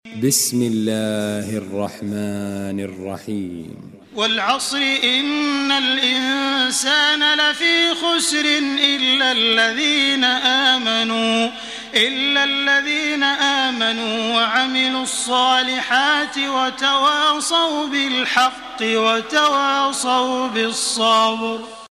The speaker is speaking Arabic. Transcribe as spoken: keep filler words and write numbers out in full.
بسم الله الرحمن الرحيم. والعصر إن الإنسان لفي خسر إلا الذين آمنوا إلا الذين آمنوا وعملوا الصالحات وتواصوا بالحق وتواصوا بالصبر.